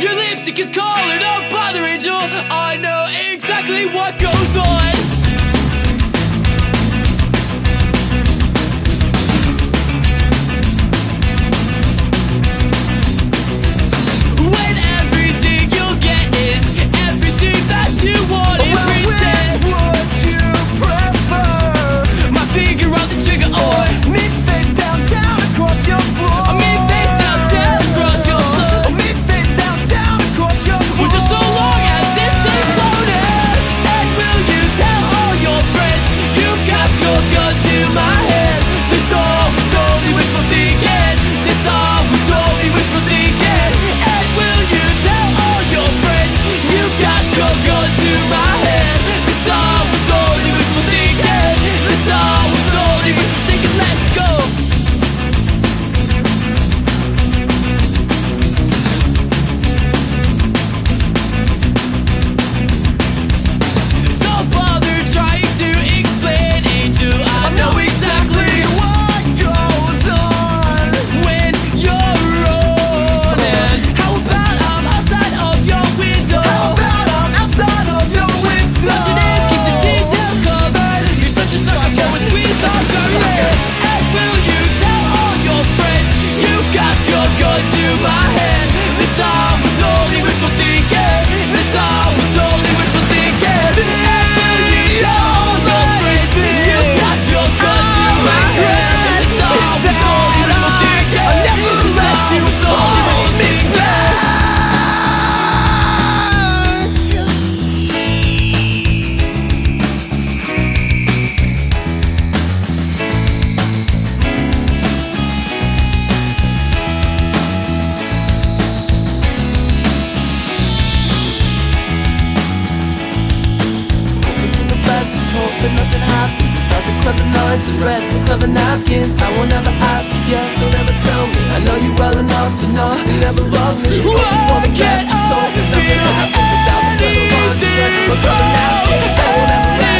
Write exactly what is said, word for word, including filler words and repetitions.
Your lipstick is colored up by the angel. I know exactly what goes on. When everything you'll get is everything that you want. It resents. Would you prefer My finger on the trigger or me face down, down across your floor? I mean face down, down across your floor. Me face down, down across your floor. Well, just so long as this thing's loaded. And will you tell all your friends you've got your gun to my head? This all was only wishful thinking. This all was only wishful thinking. And will you tell all your friends you've got your gun to my head? This all was only wishful thinking. This all was only wishful thinking. Let's go. Don't bother trying to explain, Angel. I know exactly what goes on when you're running. How about I'm outside of your window? How about I'm outside of your window? Touching it, keep the details covered. You're such a sucker for a sweet sucker. And will you tell all your friends you've got your gun to my head? This all was only wishful thinking. This all was only wishful thinking. And will you tell all your friends you've got your gun to my head? This all was only wishful thinking. I never This let all you was only wishful thinking. The best is hoping nothing happens. A thousand clever lines and red and clever napkins. I won't ever ask if you don't ever tell me. I know you well enough to know you never loved me. But before the cash is sold, nothing happens. A thousand clever lines and red and clever napkins. I won't ever